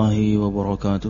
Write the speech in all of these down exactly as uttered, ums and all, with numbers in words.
الله وبركاته.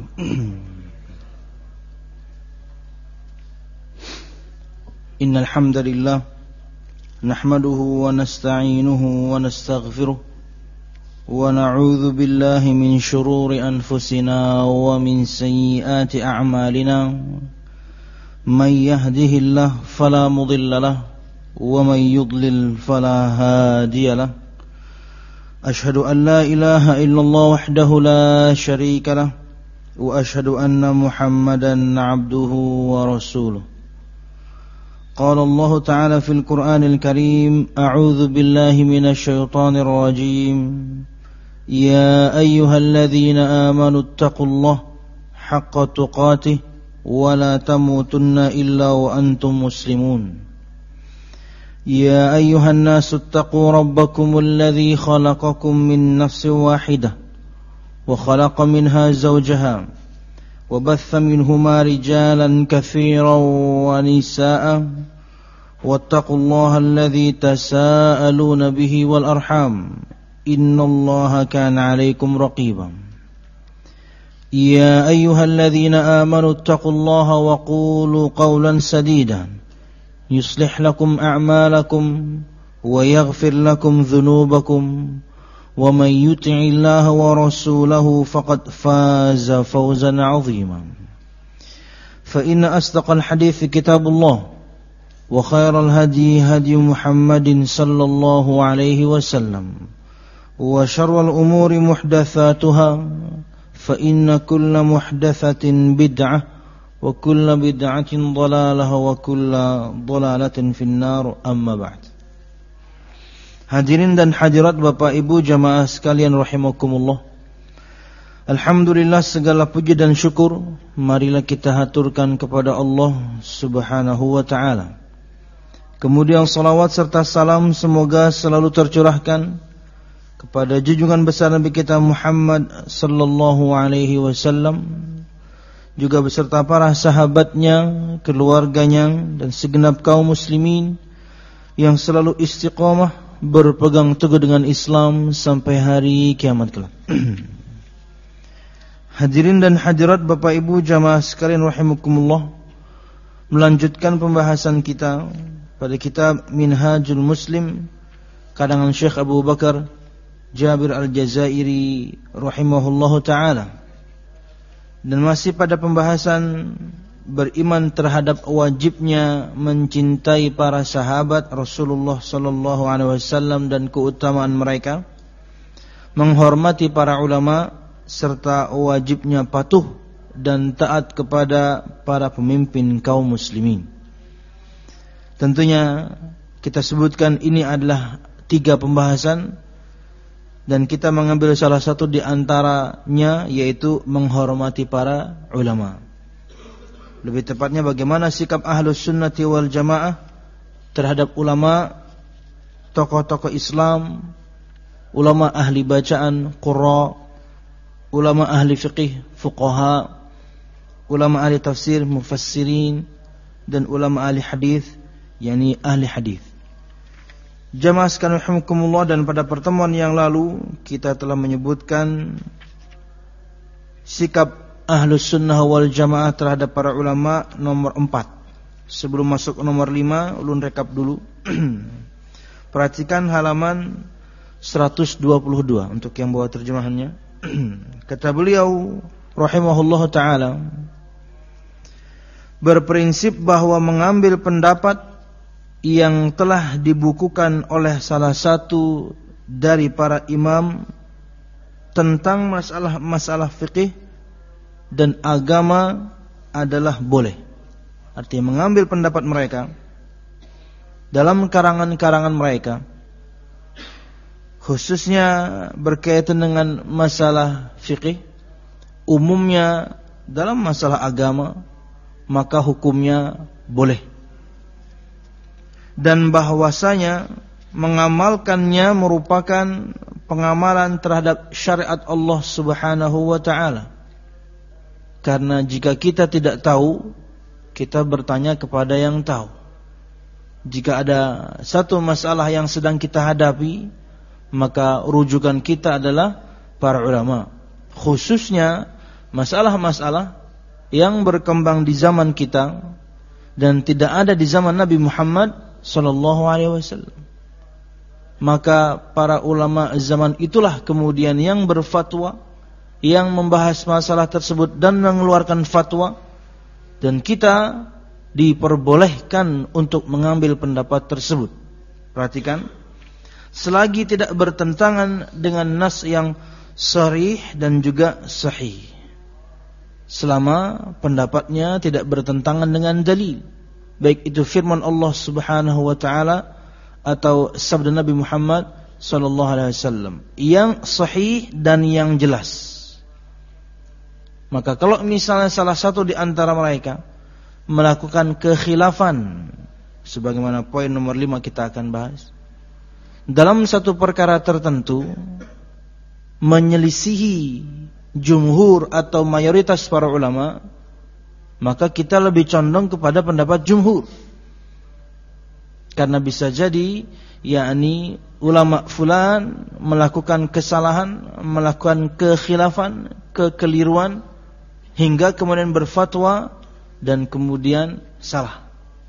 إن الحمد لله نحمده ونستعينه ونستغفره ونعوذ بالله من شرور أنفسنا ومن سيئات أعمالنا من يهده الله فلا مضل له ومن يضلل فلا هادي له أشهد أن لا إله إلا الله وحده لا شريك له وأشهد أن محمدا عبده ورسوله. قال الله تعالى في القرآن الكريم أعوذ بالله من الشيطان الرجيم يا أيها الذين آمنوا اتقوا الله حق تقاته ولا تموتن إلا وأنتم مسلمون. يا أيها الناس اتقوا ربكم الذي خلقكم من نفس واحدة وخلق منها زوجها وبث منهما رجالا كثيرا ونساء واتقوا الله الذي تساءلون به والأرحام إن الله كان عليكم رقيبا. يا أيها الذين آمنوا اتقوا الله وقولوا قولا سديدا يصلح لكم أعمالكم ويغفر لكم ذنوبكم ومن يطع الله ورسوله فقد فاز فوزا عظيما. فإن أصدق الحديث كتاب الله وخير الهدي هدي محمد صلى الله عليه وسلم وشر الأمور محدثاتها فإن كل محدثة بدعة وكل بدعة ضلالة وكل ضلالة في النار أما بعد. Hadirin dan hadirat Bapak Ibu jamaah sekalian rahimakumullah. Alhamdulillah segala puji dan syukur marilah kita haturkan kepada Allah Subhanahu wa taala. Kemudian salawat serta salam semoga selalu tercurahkan kepada junjungan besar Nabi kita Muhammad sallallahu alaihi wasallam, juga beserta para sahabatnya, keluarganya dan segenap kaum muslimin yang selalu istiqamah berpegang teguh dengan Islam sampai hari kiamat kelak. Hadirin dan hadirat Bapak Ibu jamaah sekalian rahimakumullah, melanjutkan pembahasan kita pada kitab Minhajul Muslim karangan Syekh Abu Bakar Jabir Al-Jazairi rahimahullahu taala. Dan masih pada pembahasan beriman terhadap wajibnya mencintai para sahabat Rasulullah sallallahu alaihi wasallam dan keutamaan mereka, menghormati para ulama serta wajibnya patuh dan taat kepada para pemimpin kaum muslimin. Tentunya kita sebutkan ini adalah tiga pembahasan dan kita mengambil salah satu di antaranya, yaitu menghormati para ulama. Lebih tepatnya bagaimana sikap Ahlus Sunnati wal Jamaah terhadap ulama, tokoh-tokoh Islam, ulama ahli bacaan, qurra, ulama ahli fiqih, fuqaha, ulama ahli tafsir, mufassirin, dan ulama ahli hadis, yakni ahli hadis. Jamaah sekalian rahimakumullah, dan pada pertemuan yang lalu kita telah menyebutkan sikap Ahlus Sunnah wal Jamaah terhadap para ulama nomor empat. Sebelum masuk nomor lima, ulun rekap dulu. Perhatikan halaman seratus dua puluh dua untuk yang bawa terjemahannya. Kata beliau rahimahullah ta'ala, berprinsip bahwa mengambil pendapat yang telah dibukukan oleh salah satu dari para imam tentang masalah-masalah fikih dan agama adalah boleh. Artinya mengambil pendapat mereka dalam karangan-karangan mereka, khususnya berkaitan dengan masalah fikih, umumnya dalam masalah agama, maka hukumnya boleh. Dan bahwasanya mengamalkannya merupakan pengamalan terhadap syariat Allah Subhanahu wa ta'ala. Karena jika kita tidak tahu, kita bertanya kepada yang tahu. Jika ada satu masalah yang sedang kita hadapi, maka rujukan kita adalah para ulama. khususnya masalah-masalah yang berkembang di zaman kita dan tidak ada di zaman Nabi Muhammad sallallahu alaihi wasallam. Maka para ulama zaman itulah kemudian yang berfatwa, yang membahas masalah tersebut dan mengeluarkan fatwa, dan kita diperbolehkan untuk mengambil pendapat tersebut. Perhatikan, selagi tidak bertentangan dengan nas yang sharih dan juga sahih, selama pendapatnya tidak bertentangan dengan dalil, baik itu firman Allah Subhanahu wa taala atau sabda Nabi Muhammad sallallahu alaihi wasallam yang sahih dan yang jelas. Maka kalau misalnya salah satu di antara mereka melakukan kekhilafan, sebagaimana poin nomor lima kita akan bahas, dalam satu perkara tertentu menyelisihi jumhur atau mayoritas para ulama, maka kita lebih condong kepada pendapat jumhur. Karena bisa jadi yakni ulama fulan melakukan kesalahan, melakukan kekhilafan, kekeliruan, hingga kemudian berfatwa dan kemudian salah.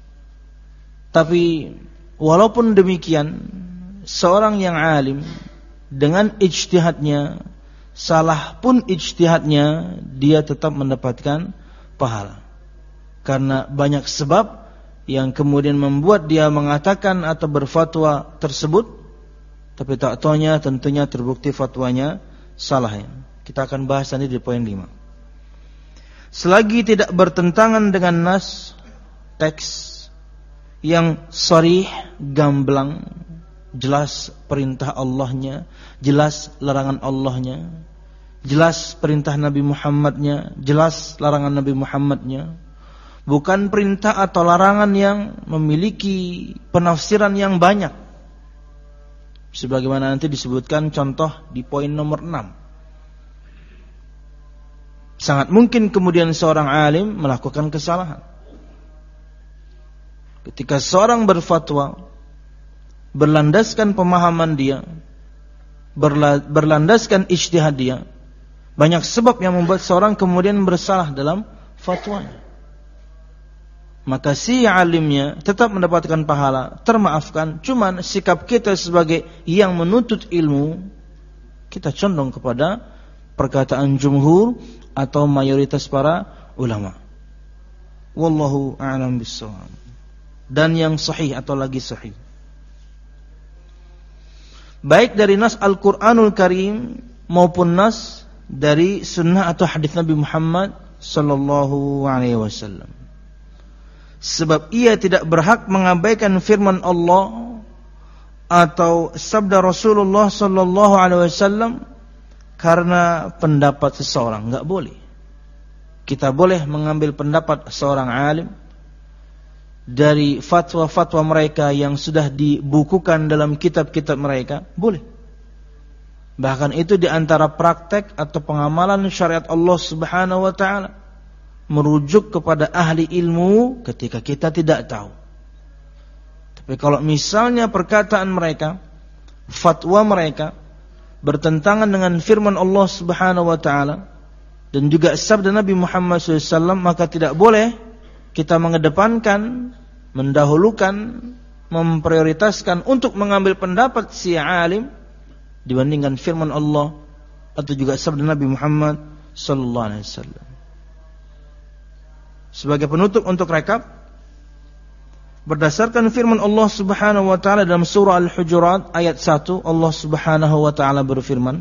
Tapi walaupun demikian, seorang yang alim dengan ijtihadnya, salah pun ijtihadnya, dia tetap mendapatkan pahala. Karena banyak sebab yang kemudian membuat dia mengatakan atau berfatwa tersebut, tapi tak taunya tentunya terbukti fatwanya salah. Ya. Kita akan bahas nanti di poin lima. Selagi tidak bertentangan dengan nas, teks yang sharih, gamblang, jelas perintah Allahnya, jelas larangan Allahnya, jelas perintah Nabi Muhammadnya, jelas larangan Nabi Muhammadnya, bukan perintah atau larangan yang memiliki penafsiran yang banyak, sebagaimana nanti disebutkan contoh di poin nomor enam. Sangat mungkin kemudian seorang alim melakukan kesalahan. Ketika seorang berfatwa berlandaskan pemahaman dia, berlandaskan ijtihad dia, banyak sebab yang membuat seorang kemudian bersalah dalam fatwanya. Maka si alimnya tetap mendapatkan pahala, termaafkan. Cuman sikap kita sebagai yang menuntut ilmu, kita condong kepada perkataan jumhur atau mayoritas para ulama. Wallahu a'lam bissawab. Dan yang sahih atau lagi sahih, baik dari nas Al-Qur'anul Karim maupun nas dari sunnah atau hadis Nabi Muhammad sallallahu alaihi wasallam. Sebab ia tidak berhak mengabaikan firman Allah atau sabda Rasulullah sallallahu alaihi wasallam karena pendapat seseorang. Enggak boleh. Kita boleh mengambil pendapat seorang alim dari fatwa-fatwa mereka yang sudah dibukukan dalam kitab-kitab mereka, boleh. Bahkan itu di antara praktek atau pengamalan syariat Allah Subhanahu wa taala, merujuk kepada ahli ilmu ketika kita tidak tahu. Tapi kalau misalnya perkataan mereka, fatwa mereka bertentangan dengan firman Allah Subhanahu wa taala dan juga sabda Nabi Muhammad shallallahu alaihi wasallam, maka tidak boleh kita mengedepankan, mendahulukan, memprioritaskan untuk mengambil pendapat si alim dibandingkan firman Allah atau juga sabda Nabi Muhammad sallallahu alaihi wasallam. Sebagai penutup untuk rekap, berdasarkan firman Allah Subhanahu wa taala dalam surah Al-Hujurat ayat satu, Allah Subhanahu wa taala berfirman,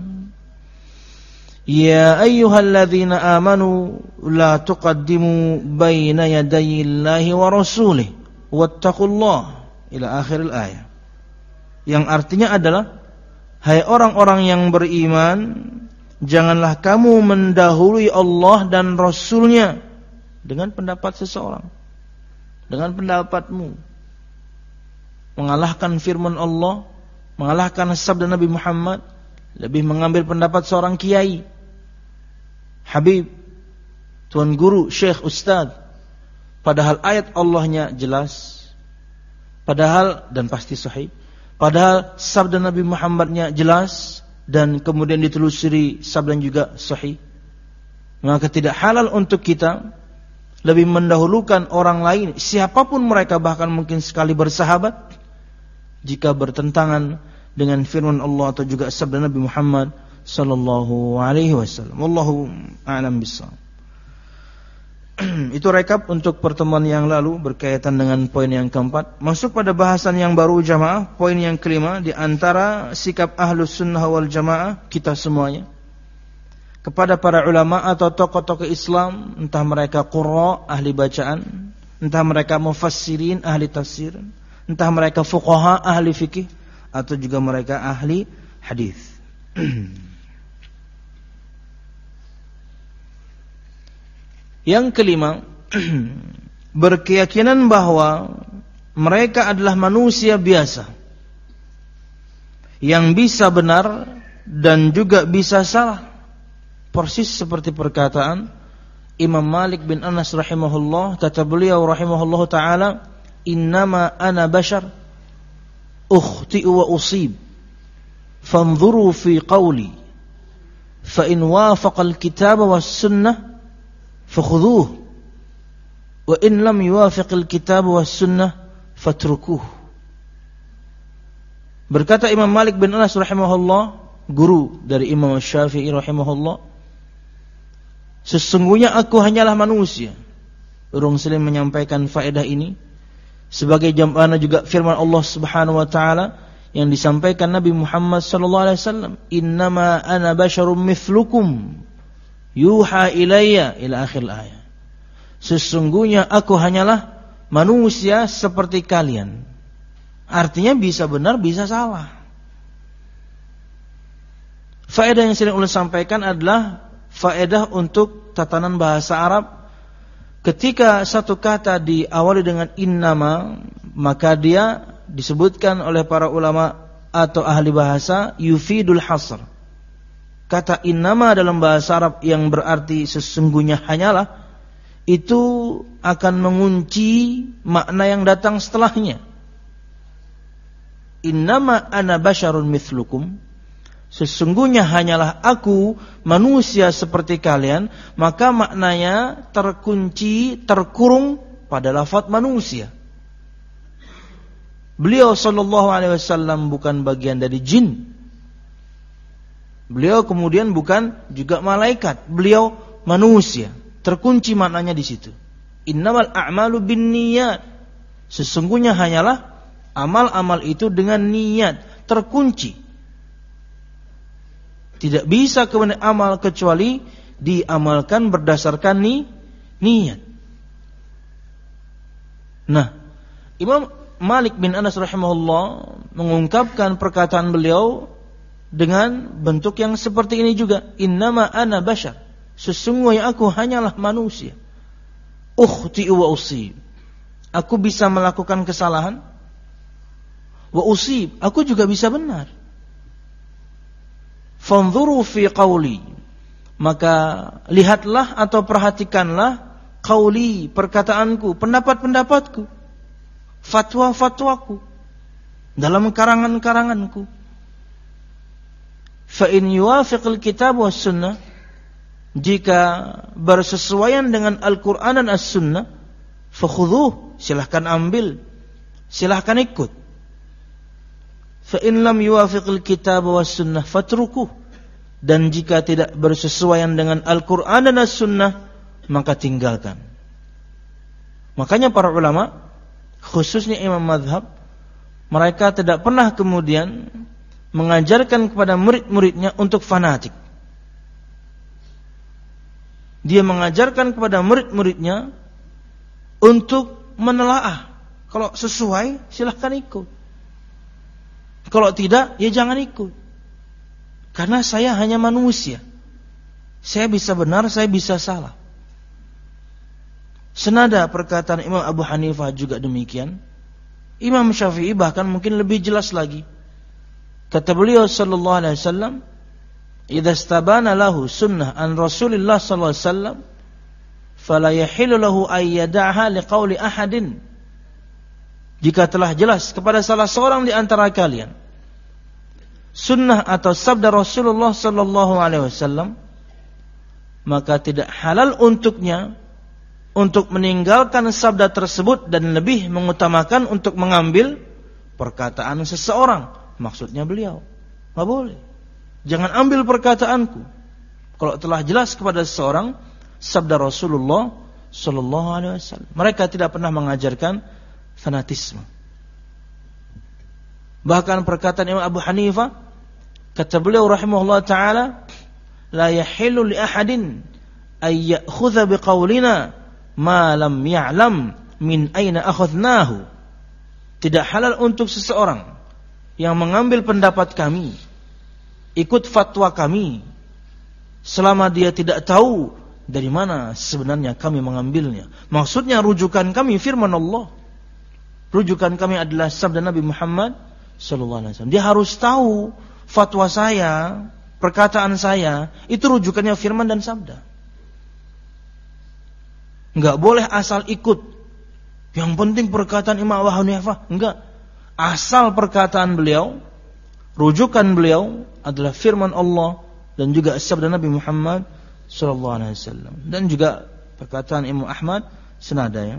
"Ya ayyuhalladzina amanu la tuqaddimu baina yadayillahi wa rasulih wattaqullaha," ila akhir ayat. Yang artinya adalah, hai orang-orang yang beriman, janganlah kamu mendahului Allah dan Rasulnya dengan pendapat seseorang, dengan pendapatmu, mengalahkan firman Allah, mengalahkan sabda Nabi Muhammad, lebih mengambil pendapat seorang kiai, habib, tuan guru, syekh, ustaz, padahal ayat Allahnya jelas, padahal dan pasti sahih, padahal sabda Nabi Muhammadnya jelas, dan kemudian ditelusuri sabda juga sahih, maka tidak halal untuk kita lebih mendahulukan orang lain, siapapun mereka, bahkan mungkin sekali bersahabat, jika bertentangan dengan firman Allah atau juga sabda Nabi Muhammad sallallahu alaihi wasallam. Wallahu a'lam bishawab. Itu rekap untuk pertemuan yang lalu berkaitan dengan poin yang keempat. Masuk pada bahasan yang baru jamaah, poin yang kelima, di antara sikap ahlus sunnah wal jamaah kita semuanya kepada para ulama atau tokoh-tokoh Islam, entah mereka qurra, ahli bacaan, entah mereka mufassirin, ahli tafsir, entah mereka fuqaha, ahli fikih, atau juga mereka ahli hadis. Yang kelima, berkeyakinan bahwa mereka adalah manusia biasa yang bisa benar dan juga bisa salah. Persis seperti perkataan Imam Malik bin Anas rahimahullah, kata beliau rahimahullah ta'ala, innama ana bashar ukhti'u wa usib fanzuru fi qawli fa in wafaqa al-kitab was sunnah fakhudhuh wa in lam yuwafiq al-kitab was sunnah fatrukuh. Berkata Imam Malik bin Anas rahimahullah, guru dari Imam Syafi'i rahimahullah, sesungguhnya aku hanyalah manusia. Urang Salim menyampaikan faedah ini sebagai jam'ana juga firman Allah Subhanahu wa taala yang disampaikan Nabi Muhammad sallallahu alaihi wasallam, innama ana basyarum mithlukum yuha ilayya, ila akhir ayat. Sesungguhnya aku hanyalah manusia seperti kalian. Artinya bisa benar, bisa salah. Faedah yang sering ulun sampaikan adalah faedah untuk tatanan bahasa Arab. Ketika satu kata diawali dengan innama, maka dia disebutkan oleh para ulama atau ahli bahasa yufidul hasr. Kata innama dalam bahasa Arab yang berarti sesungguhnya hanyalah, itu akan mengunci makna yang datang setelahnya. Innama ana basyarun mithlukum, sesungguhnya hanyalah aku manusia seperti kalian, maka maknanya terkunci, terkurung pada lafaz manusia. Beliau sallallahu alaihi wasallam bukan bagian dari jin. Beliau kemudian bukan juga malaikat. Beliau manusia. Terkunci maknanya di situ. Innamal a'malu binniyat. Sesungguhnya hanyalah amal-amal itu dengan niat, terkunci. Tidak bisa kemudian amal kecuali diamalkan berdasarkan ni, niat. Nah, Imam Malik bin Anas rahimahullah mengungkapkan perkataan beliau dengan bentuk yang seperti ini juga. Innama ana bashar, sesungguhnya aku hanyalah manusia. Ukhti'u wa usib, aku bisa melakukan kesalahan. Wa usib, aku juga bisa benar. Fanzuru fi qawli, maka lihatlah atau perhatikanlah qawli, perkataanku, pendapat-pendapatku, fatwa-fatwaku, dalam karangan-karanganku. Fa in yuwafiqil kitab was sunnah, jika bersesuaian dengan Al-Quran dan As-Sunnah, fakhudhuh, silahkan ambil, silahkan ikut. Fa in lam yuwafiqil kitab was sunnah fatrukuh, dan jika tidak bersesuaian dengan Al-Quran dan As-Sunnah, maka tinggalkan. Makanya para ulama, khususnya imam mazhab, mereka tidak pernah kemudian mengajarkan kepada murid-muridnya untuk fanatik. Dia mengajarkan kepada murid-muridnya untuk menelaah. Kalau sesuai, silahkan ikut. Kalau tidak, ya jangan ikut. Karena saya hanya manusia. Saya bisa benar, saya bisa salah. Senada perkataan Imam Abu Hanifah juga demikian. Imam Syafi'i bahkan mungkin lebih jelas lagi. Kata beliau sallallahu alaihi wasallam, idza istabana lahu sunnah an Rasulillah sallallahu alaihi wasallam, fala yahillu lahu ay yad'aha liqauli ahadin. Jika telah jelas kepada salah seorang di antara kalian sunnah atau sabda Rasulullah sallallahu alaihi wasallam, maka tidak halal untuknya untuk meninggalkan sabda tersebut dan lebih mengutamakan untuk mengambil perkataan seseorang. Maksudnya beliau, enggak boleh. Jangan ambil perkataanku kalau telah jelas kepada seseorang sabda Rasulullah sallallahu alaihi wasallam. Mereka tidak pernah mengajarkan fanatisme. Bahkan perkataan Imam Abu Hanifah, kata beliau rahimahullah taala, la yahillu li ahadin ay ya'khudha biqaulina ma lam ya'lam min aina akhadnahu. Tidak halal untuk seseorang yang mengambil pendapat kami, ikut fatwa kami, selama dia tidak tahu dari mana sebenarnya kami mengambilnya. Maksudnya rujukan kami firman Allah, rujukan kami adalah sabda Nabi Muhammad sallallahu alaihi wasallam. Dia harus tahu fatwa saya, perkataan saya itu rujukannya firman dan sabda. Enggak boleh asal ikut. Yang penting perkataan Imam Abu Hanifah, enggak. Asal perkataan beliau, rujukan beliau adalah firman Allah dan juga sabda Nabi Muhammad sallallahu alaihi wasallam, dan juga perkataan Imam Ahmad senada ya.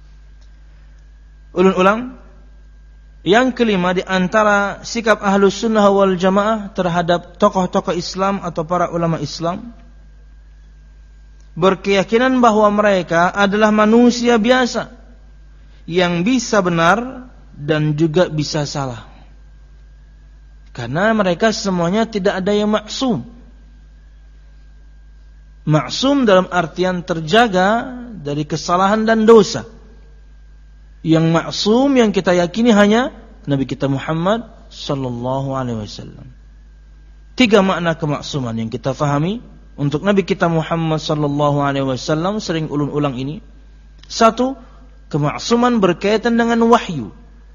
Ulun ulang, yang kelima di antara sikap Ahlus Sunnah wal Jamaah terhadap tokoh-tokoh Islam atau para ulama Islam, berkeyakinan bahwa mereka adalah manusia biasa yang bisa benar dan juga bisa salah. Karena mereka semuanya tidak ada yang maksum. Maksum dalam artian terjaga dari kesalahan dan dosa. Yang maksum yang kita yakini hanya Nabi kita Muhammad sallallahu alaihi wasallam. Tiga makna kemaksuman yang kita fahami untuk Nabi kita Muhammad sallallahu alaihi wasallam, sering ulun ulang ini. Satu, kemaksuman berkaitan dengan wahyu,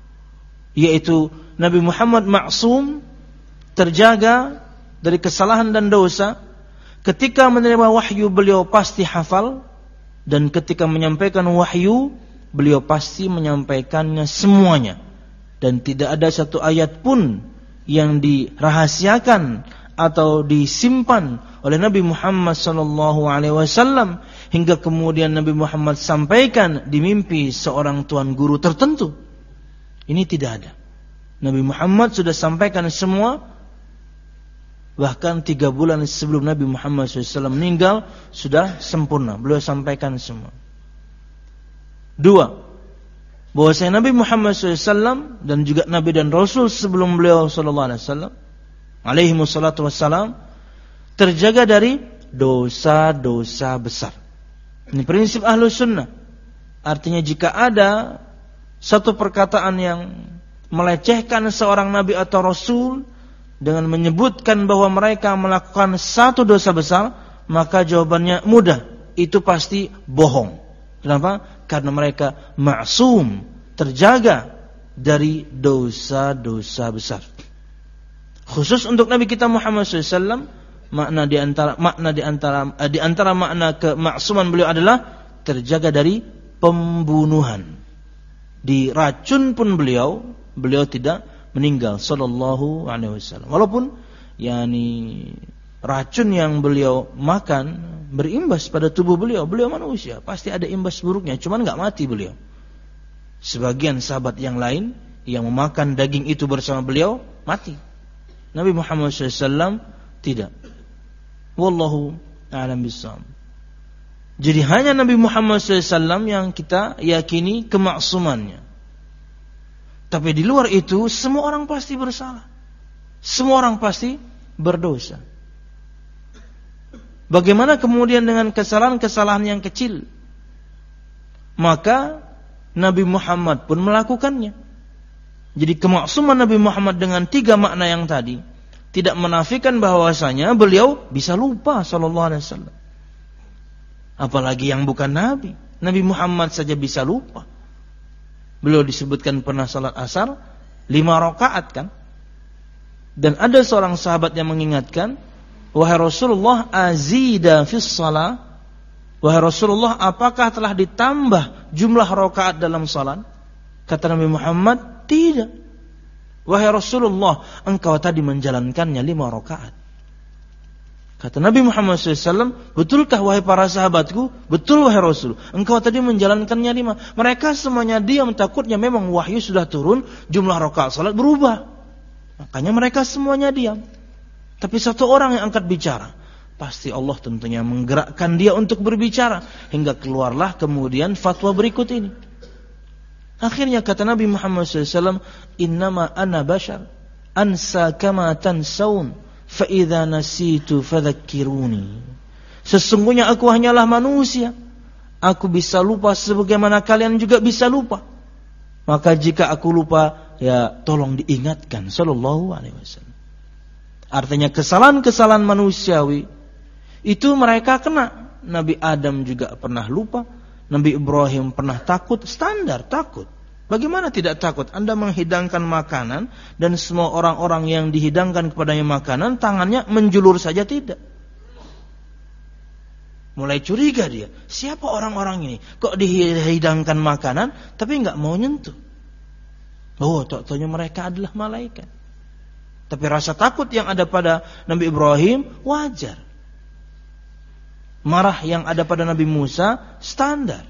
yaitu Nabi Muhammad maksum, terjaga dari kesalahan dan dosa. Ketika menerima wahyu beliau pasti hafal, dan ketika menyampaikan wahyu beliau pasti menyampaikannya semuanya, dan tidak ada satu ayat pun yang dirahasiakan atau disimpan oleh Nabi Muhammad sallallahu alaihi wasallam hingga kemudian Nabi Muhammad sampaikan di mimpi seorang tuan guru tertentu. Ini tidak ada. Nabi Muhammad sudah sampaikan semua, bahkan tiga bulan sebelum Nabi Muhammad shallallahu alaihi wasallam meninggal sudah sempurna, beliau sampaikan semua. Dua, bahwasanya Nabi Muhammad shallallahu alaihi wasallam dan juga Nabi dan Rasul sebelum beliau sallallahu alaihi wasallam alaihi wassalatu wassalam terjaga dari dosa-dosa besar. Ini prinsip Ahlus Sunnah. Artinya jika ada satu perkataan yang melecehkan seorang Nabi atau Rasul dengan menyebutkan bahwa mereka melakukan satu dosa besar, maka jawabannya mudah, itu pasti bohong. Kenapa? Karena mereka maksum, terjaga dari dosa-dosa besar. Khusus untuk Nabi kita Muhammad shallallahu alaihi wasallam, makna di antara makna di antara eh, di antara makna kemaksuman beliau adalah terjaga dari pembunuhan. Diracun pun beliau, beliau tidak meninggal sallallahu alaihi wasallam. Walaupun yakni racun yang beliau makan berimbas pada tubuh beliau, beliau manusia, pasti ada imbas buruknya, cuman enggak mati beliau. Sebagian sahabat yang lain yang memakan daging itu bersama beliau mati. Nabi Muhammad shallallahu alaihi wasallam tidak. Wallahu a'lam bishawab. Jadi hanya Nabi Muhammad shallallahu alaihi wasallam yang kita yakini kemaksumannya. Tapi di luar itu semua orang pasti bersalah. Semua orang pasti berdosa. Bagaimana kemudian dengan kesalahan-kesalahan yang kecil? Maka Nabi Muhammad pun melakukannya. Jadi kemaksuman Nabi Muhammad dengan tiga makna yang tadi tidak menafikan bahwasanya beliau bisa lupa sallallahu alaihi wasallam. Apalagi yang bukan Nabi. Nabi Muhammad saja bisa lupa. Beliau disebutkan pernah salat asar lima rakaat kan? Dan ada seorang sahabat yang mengingatkan, wahai Rasulullah, azida fis shalah, wahai Rasulullah, apakah telah ditambah jumlah rakaat dalam salat? Kata Nabi Muhammad, tidak. Wahai Rasulullah, engkau tadi menjalankannya lima rakaat. Kata Nabi Muhammad shallallahu alaihi wasallam, betulkah wahai para sahabatku? Betul wahai Rasul, engkau tadi menjalankannya lima. Mereka semuanya diam, takutnya memang wahyu sudah turun, jumlah rakaat salat berubah. Makanya mereka semuanya diam. Tapi satu orang yang angkat bicara, pasti Allah tentunya menggerakkan dia untuk berbicara, hingga keluarlah kemudian fatwa berikut ini. Akhirnya kata Nabi Muhammad shallallahu alaihi wasallam, innama ana bashar ansa kama tansaun fa idza nasitu fadzakkiruni. Sesungguhnya aku hanyalah manusia, aku bisa lupa sebagaimana kalian juga bisa lupa. Maka jika aku lupa, ya tolong diingatkan. Sallallahu alaihi wasallam. Artinya kesalahan-kesalahan manusiawi itu mereka kena. Nabi Adam juga pernah lupa, Nabi Ibrahim pernah takut, standar takut. Bagaimana tidak takut? Anda menghidangkan makanan dan semua orang-orang yang dihidangkan kepadanya makanan, tangannya menjulur saja tidak. Mulai curiga dia, siapa orang-orang ini? Kok dihidangkan makanan tapi enggak mau nyentuh? Oh, tok-toknya mereka adalah malaikat. Tapi rasa takut yang ada pada Nabi Ibrahim wajar. Marah yang ada pada Nabi Musa standar.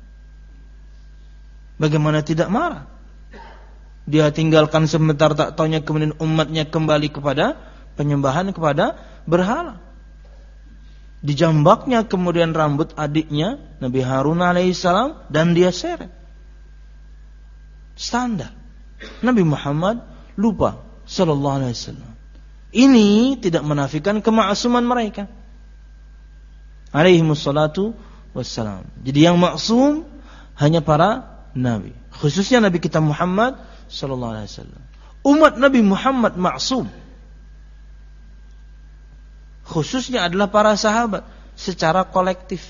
Bagaimana tidak marah? Dia tinggalkan sebentar, tak taunya kemudian umatnya kembali kepada penyembahan kepada berhala. Dijambaknya kemudian rambut adiknya Nabi Harun alaihissalam dan dia seret. Standar. Nabi Muhammad lupa sallallahu alaihi wasallam. Ini tidak menafikan kemaksuman mereka. Alaihimus salatu wassalam. Jadi yang maksum hanya para Nabi, khususnya Nabi kita Muhammad sallallahu alaihi wasallam. Umat Nabi Muhammad maksum, khususnya adalah para sahabat secara kolektif.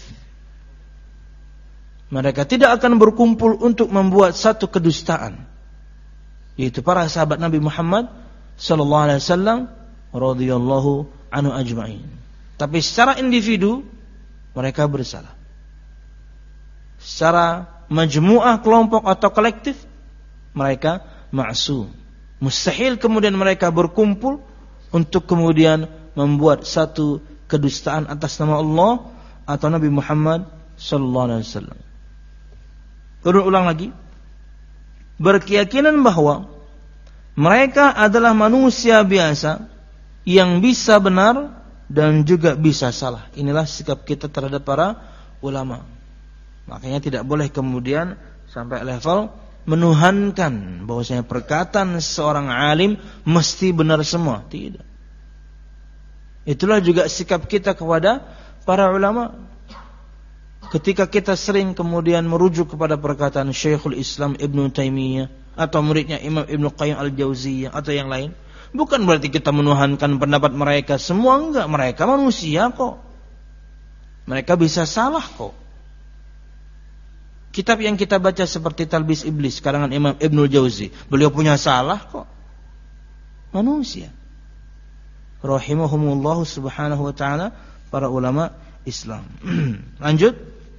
Mereka tidak akan berkumpul untuk membuat satu kedustaan, yaitu para sahabat Nabi Muhammad sallallahu alaihi wasallam radhiyallahu anhu ajma'in. Tapi secara individu mereka bersalah. Secara majmu'ah, kelompok atau kolektif, mereka ma'sum. Mustahil kemudian mereka berkumpul untuk kemudian membuat satu kedustaan atas nama Allah atau Nabi Muhammad sallallahu alaihi wasallam. Turun ulang lagi. Berkeyakinan bahwa mereka adalah manusia biasa yang bisa benar dan juga bisa salah. Inilah sikap kita terhadap para ulama. Makanya tidak boleh kemudian sampai level menuhankan bahwasanya perkataan seorang alim mesti benar semua. Tidak. Itulah juga sikap kita kepada para ulama. Ketika kita sering kemudian merujuk kepada perkataan Syekhul Islam Ibnu Taimiyah atau muridnya Imam Ibnu Qayyim Al-Jauziyah atau yang lain, bukan berarti kita menuhankan pendapat mereka semua, enggak. Mereka manusia kok. Mereka bisa salah kok. Kitab yang kita baca seperti Talbis Iblis karangan Imam Ibnul Jauzi, beliau punya salah kok. Manusia. Rahimahumullah subhanahu wa ta'ala, para ulama Islam. Lanjut.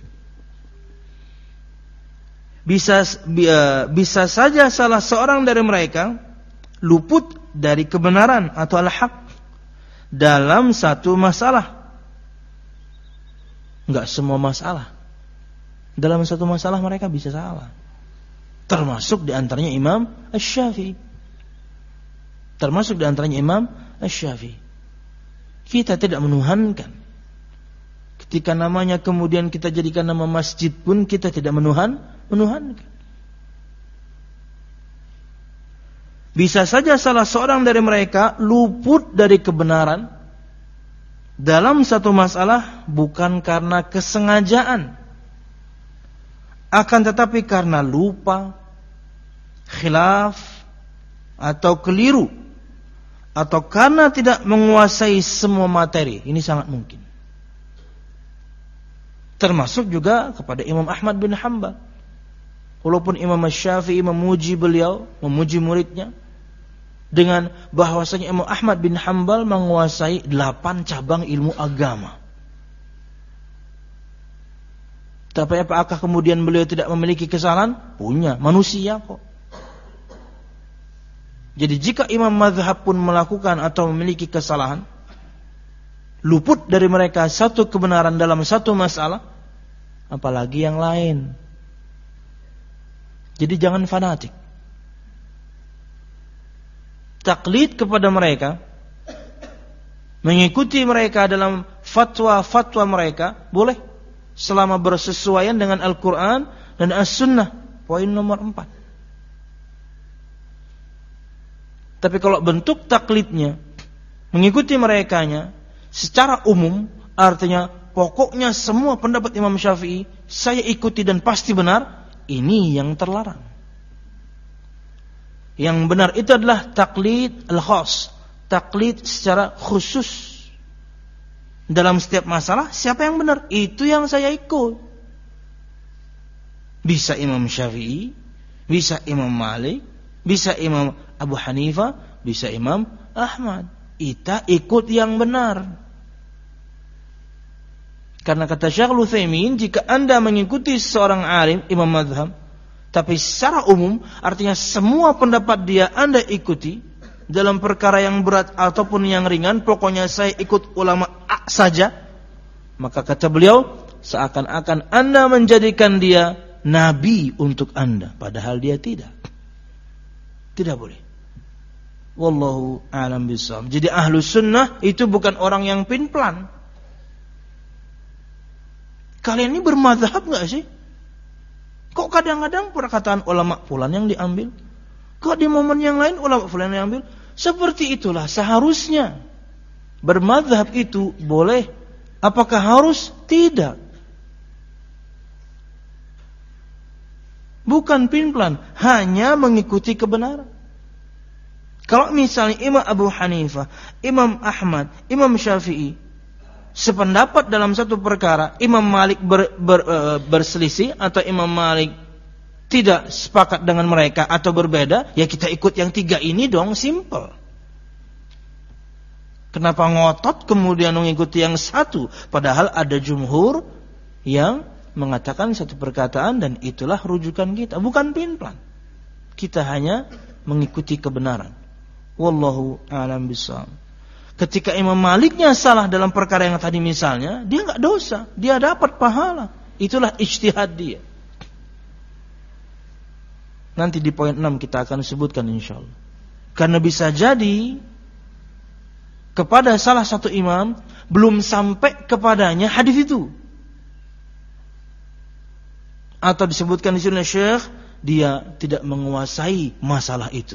Bisa bisa saja salah seorang dari mereka luput dari kebenaran atau al-haq dalam satu masalah. Enggak semua masalah. Dalam satu masalah mereka bisa salah. Termasuk di antaranya Imam Asy-Syafi'i. Termasuk di antaranya Imam Asy-Syafi'i. Kita tidak menuhankan. Ketika namanya kemudian kita jadikan nama masjid pun kita tidak menuhan, menuhankan. Bisa saja salah seorang dari mereka luput dari kebenaran dalam satu masalah bukan karena kesengajaan, akan tetapi karena lupa, khilaf, atau keliru, atau karena tidak menguasai semua materi. Ini sangat mungkin. Termasuk juga kepada Imam Ahmad bin Hanbal. Walaupun Imam Asy-Syafi'i memuji beliau, memuji muridnya, dengan bahwasanya Imam Ahmad bin Hanbal menguasai delapan cabang ilmu agama. Tapi apakah kemudian beliau tidak memiliki kesalahan? Punya, manusia kok. Jadi jika imam mazhab pun melakukan atau memiliki kesalahan, luput dari mereka satu kebenaran dalam satu masalah, apalagi yang lain. Jadi jangan fanatik. Taklid kepada mereka, mengikuti mereka dalam fatwa-fatwa mereka, boleh selama bersesuaian dengan Al-Quran dan As-Sunnah. Poin nomor empat. Tapi kalau bentuk taklidnya, mengikuti merekanya secara umum, artinya pokoknya semua pendapat Imam Syafi'i saya ikuti dan pasti benar, ini yang terlarang. Yang benar itu adalah taklid al-khas, taklid secara khusus. Dalam setiap masalah, siapa yang benar, itu yang saya ikut. Bisa Imam Syafi'i, bisa Imam Malik, bisa Imam Abu Hanifah, bisa Imam Ahmad. Kita ikut yang benar. Karena kata Syekhul Utsaimin, jika Anda mengikuti seorang alim, imam mazhab, tapi secara umum, artinya semua pendapat dia Anda ikuti, dalam perkara yang berat ataupun yang ringan, pokoknya saya ikut ulama A saja, maka kata beliau, seakan-akan Anda menjadikan dia nabi untuk Anda, padahal dia tidak. Tidak boleh. Wallahu a'lam bishawab. Jadi ahlus sunnah itu bukan orang yang pinplan. Kalian ini bermadzhab enggak sih? Kok kadang-kadang perkataan ulama fulan yang diambil? Kok di momen yang lain ulama fulan yang diambil? Seperti itulah seharusnya. Bermadzhab itu boleh. Apakah harus? Tidak. Bukan pinplan, hanya mengikuti kebenaran. Kalau misalnya Imam Abu Hanifah, Imam Ahmad, Imam Syafi'i sependapat dalam satu perkara, Imam Malik ber, ber, e, berselisih atau Imam Malik tidak sepakat dengan mereka atau berbeda, ya kita ikut yang tiga ini dong, simple. Kenapa ngotot kemudian mengikuti yang satu, padahal ada jumhur yang mengatakan satu perkataan dan itulah rujukan kita, bukan pinplan. Kita hanya mengikuti kebenaran. Wallahu a'lam bishawab. Ketika Imam Maliknya salah dalam perkara yang tadi misalnya, dia enggak dosa, dia dapat pahala. Itulah ijtihad dia. Nanti di poin enam kita akan sebutkan insyaallah. Karena bisa jadi kepada salah satu imam belum sampai kepadanya hadis itu. Atau disebutkan di sini Syekh, dia tidak menguasai masalah itu.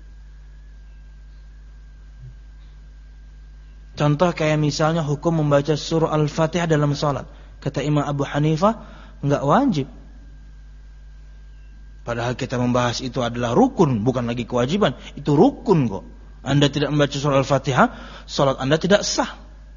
Contoh kayak misalnya hukum membaca surah Al-Fatihah dalam salat. Kata Imam Abu Hanifah, enggak wajib. Padahal kita membahas itu adalah rukun, bukan lagi kewajiban. Itu rukun kok. Anda tidak membaca surah Al-Fatihah, salat Anda tidak sah.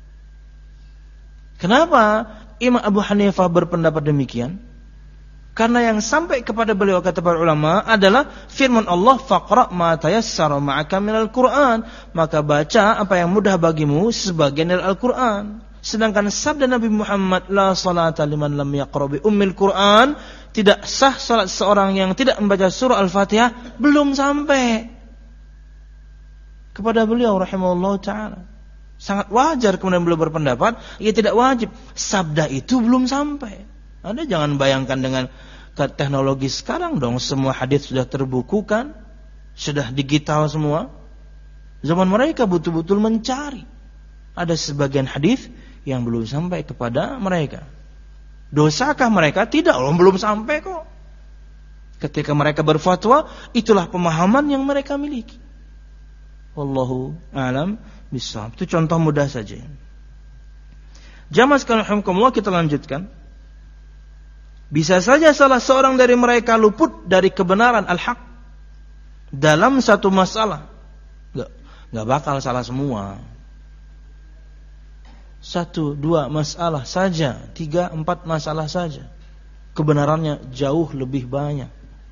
Kenapa Imam Abu Hanifah berpendapat demikian? Karena yang sampai kepada beliau kata para ulama adalah firman Allah, faqra ma tayassara ma'aka minal Qur'an, maka baca apa yang mudah bagimu sebagian dari Al-Qur'an. Sedangkan sabda Nabi Muhammad, la salata liman lam yaqra bi ummil Qur'an, tidak sah salat seorang yang tidak membaca surah Al-Fatihah, belum sampai kepada beliau rahimahullah taala. Sangat wajar kemudian beliau berpendapat, ia tidak wajib. Sabda itu belum sampai. Anda jangan bayangkan dengan teknologi sekarang dong, semua hadis sudah terbukukan, sudah digital semua. Zaman mereka betul-betul mencari. Ada sebagian hadis yang belum sampai kepada mereka. Dosakah mereka? Tidak, Allah belum sampai kok. Ketika mereka berfatwa, itulah pemahaman yang mereka miliki. Wallahu a'lam bishawab. Itu contoh mudah saja. Jamaah sekalian rahimakumullah, kita lanjutkan. Bisa saja salah seorang dari mereka luput dari kebenaran al-haq dalam satu masalah. Enggak, enggak bakal salah semua. Satu, dua masalah saja, tiga, empat masalah saja. Kebenarannya jauh lebih banyak.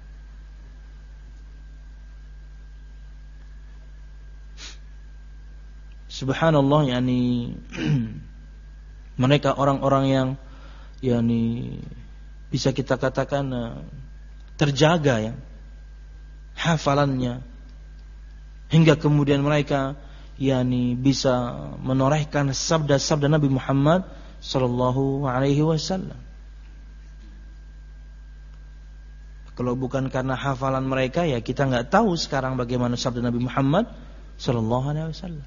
Subhanallah, yakni mereka orang-orang yang yakni bisa kita katakan uh, terjaga ya hafalannya, hingga kemudian mereka yakni bisa menorehkan sabda-sabda Nabi Muhammad sallallahu alaihi wasallam. Kalau bukan karena hafalan mereka, ya kita nggak tahu sekarang bagaimana sabda Nabi Muhammad sallallahu alaihi wasallam.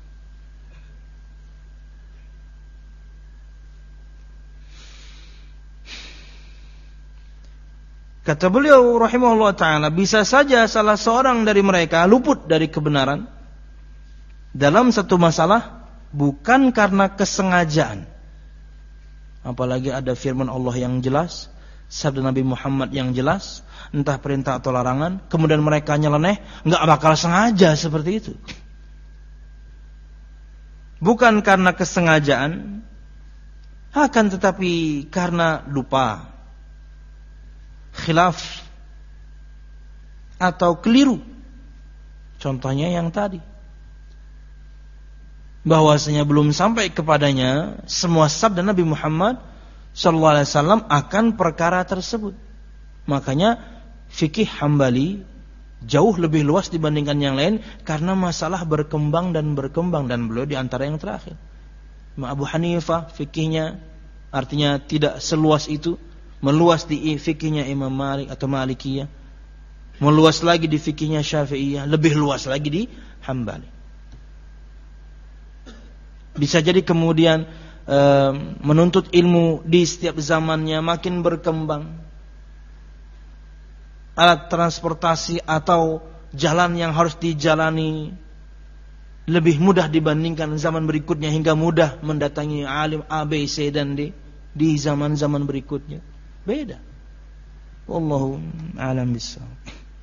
Kata beliau rahimahullah ta'ala, bisa saja salah seorang dari mereka luput dari kebenaran dalam satu masalah bukan karena kesengajaan. Apalagi ada firman Allah yang jelas, sabda Nabi Muhammad yang jelas, entah perintah atau larangan, kemudian mereka nyeleneh, enggak bakal sengaja seperti itu. Bukan karena kesengajaan, akan tetapi karena lupa, khilaf atau keliru. Contohnya yang tadi, bahwasanya belum sampai kepadanya semua sabda Nabi Muhammad sallallahu alaihi wasallam akan perkara tersebut. Makanya fikih Hambali jauh lebih luas dibandingkan yang lain karena masalah berkembang dan berkembang, dan beliau di antara yang terakhir. Imam Abu Hanifah fikihnya artinya tidak seluas itu, meluas di fikihnya Imam Malik atau Malikiyah, meluas lagi di fikihnya Syafi'iyah, lebih luas lagi di Hambali. Bisa jadi kemudian e, menuntut ilmu di setiap zamannya makin berkembang. Alat transportasi atau jalan yang harus dijalani lebih mudah dibandingkan zaman berikutnya, hingga mudah mendatangi alim A, B, C dan D di zaman-zaman berikutnya. Beda. Wallahu a'lam bishawab.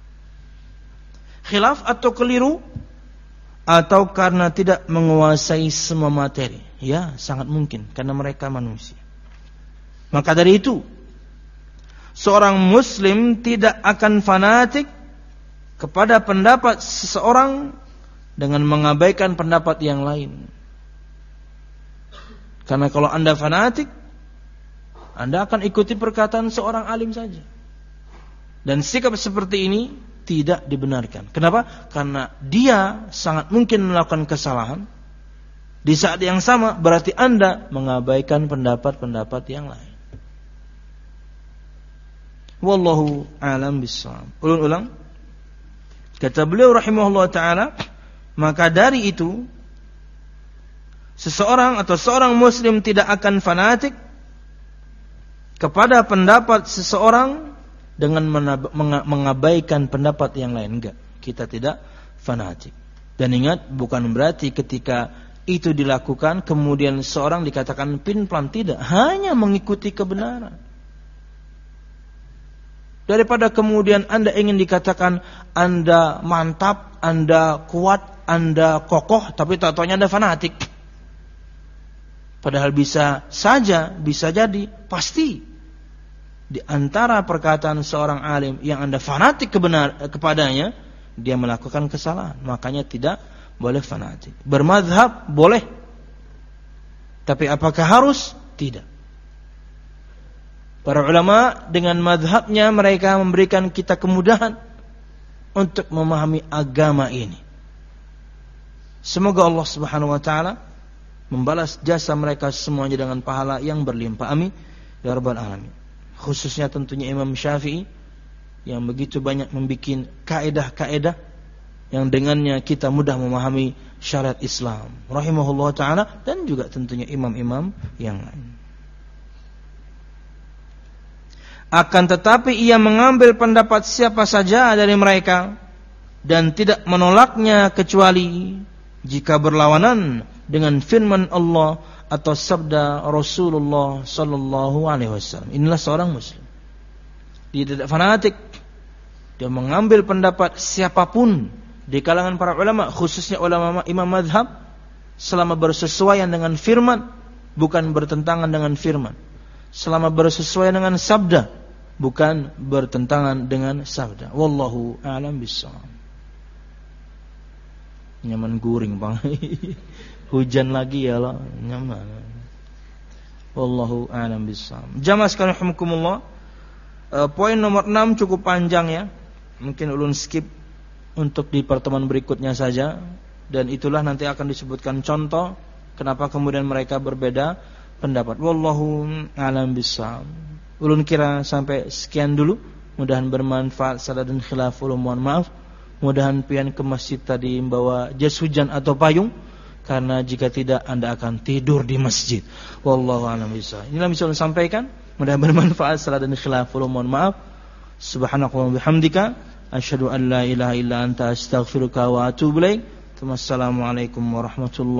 Khilaf atau keliru, atau karena tidak menguasai semua materi, ya sangat mungkin karena mereka manusia. Maka dari itu, seorang muslim tidak akan fanatik kepada pendapat seseorang dengan mengabaikan pendapat yang lain. Karena kalau Anda fanatik, Anda akan ikuti perkataan seorang alim saja. Dan sikap seperti ini tidak dibenarkan. Kenapa? Karena dia sangat mungkin melakukan kesalahan. Di saat yang sama berarti Anda mengabaikan pendapat-pendapat yang lain. Wallahu a'lam bishawab. Ulang-ulang. Kata beliau rahimahullah ta'ala, maka dari itu seseorang atau seorang muslim tidak akan fanatik kepada pendapat seseorang dengan mengabaikan pendapat yang lain. Enggak, kita tidak fanatik. Dan ingat, bukan berarti ketika itu dilakukan kemudian seorang dikatakan pin-plan, tidak, hanya mengikuti kebenaran. Daripada kemudian Anda ingin dikatakan Anda mantap, Anda kuat, Anda kokoh, tapi tak-taunya Anda fanatik. Padahal bisa saja, bisa jadi, pasti di antara perkataan seorang alim yang Anda fanatik kebenar kepadanya, dia melakukan kesalahan. Makanya tidak boleh fanatik. Bermadhab boleh, tapi apakah harus? Tidak. Para ulama dengan madhabnya mereka memberikan kita kemudahan untuk memahami agama ini. Semoga Allah Subhanahu wa taala membalas jasa mereka semuanya dengan pahala yang berlimpah. Amin ya rabbal alamin. Khususnya tentunya Imam Syafi'i yang begitu banyak membuat kaedah-kaedah yang dengannya kita mudah memahami syariat Islam rahimahullah ta'ala, dan juga tentunya imam-imam yang lain. Akan tetapi ia mengambil pendapat siapa saja dari mereka dan tidak menolaknya kecuali jika berlawanan dengan firman Allah atau sabda Rasulullah sallallahu alaihi wasallam. Inilah seorang muslim. Dia tidak fanatik. Dia mengambil pendapat siapapun di kalangan para ulama, khususnya ulama imam mazhab, selama bersesuaian dengan firman, bukan bertentangan dengan firman. Selama bersesuaian dengan sabda, bukan bertentangan dengan sabda. Wallahu a'lam bishawab. Nyaman guring, Bang. Hujan lagi ya Allah, nyaman. Wallahu a'lam bishawab. Jamaah sekalian rahimakumullah. E, poin nomor enam cukup panjang ya. Mungkin ulun skip untuk di pertemuan berikutnya saja, dan itulah nanti akan disebutkan contoh kenapa kemudian mereka berbeda pendapat. Wallahu a'lam bishawab. Ulun kira sampai sekian dulu. Mudahan bermanfaat. Salah dan khilaf ulun mohon maaf. Mudahan pian ke masjid tadi membawa jas hujan atau payung, karena jika tidak Anda akan tidur di masjid. Wallahu a'lam bishawab. Inilah yang bisa ulun sampaikan. Mudahan bermanfaat. Salah dan khilaf ulun mohon maaf. Subhanakallahumma bihamdika asyhadu an la ilaha illa anta astaghfiruka wa atubu ilaik. Wassalamualaikum warahmatullahi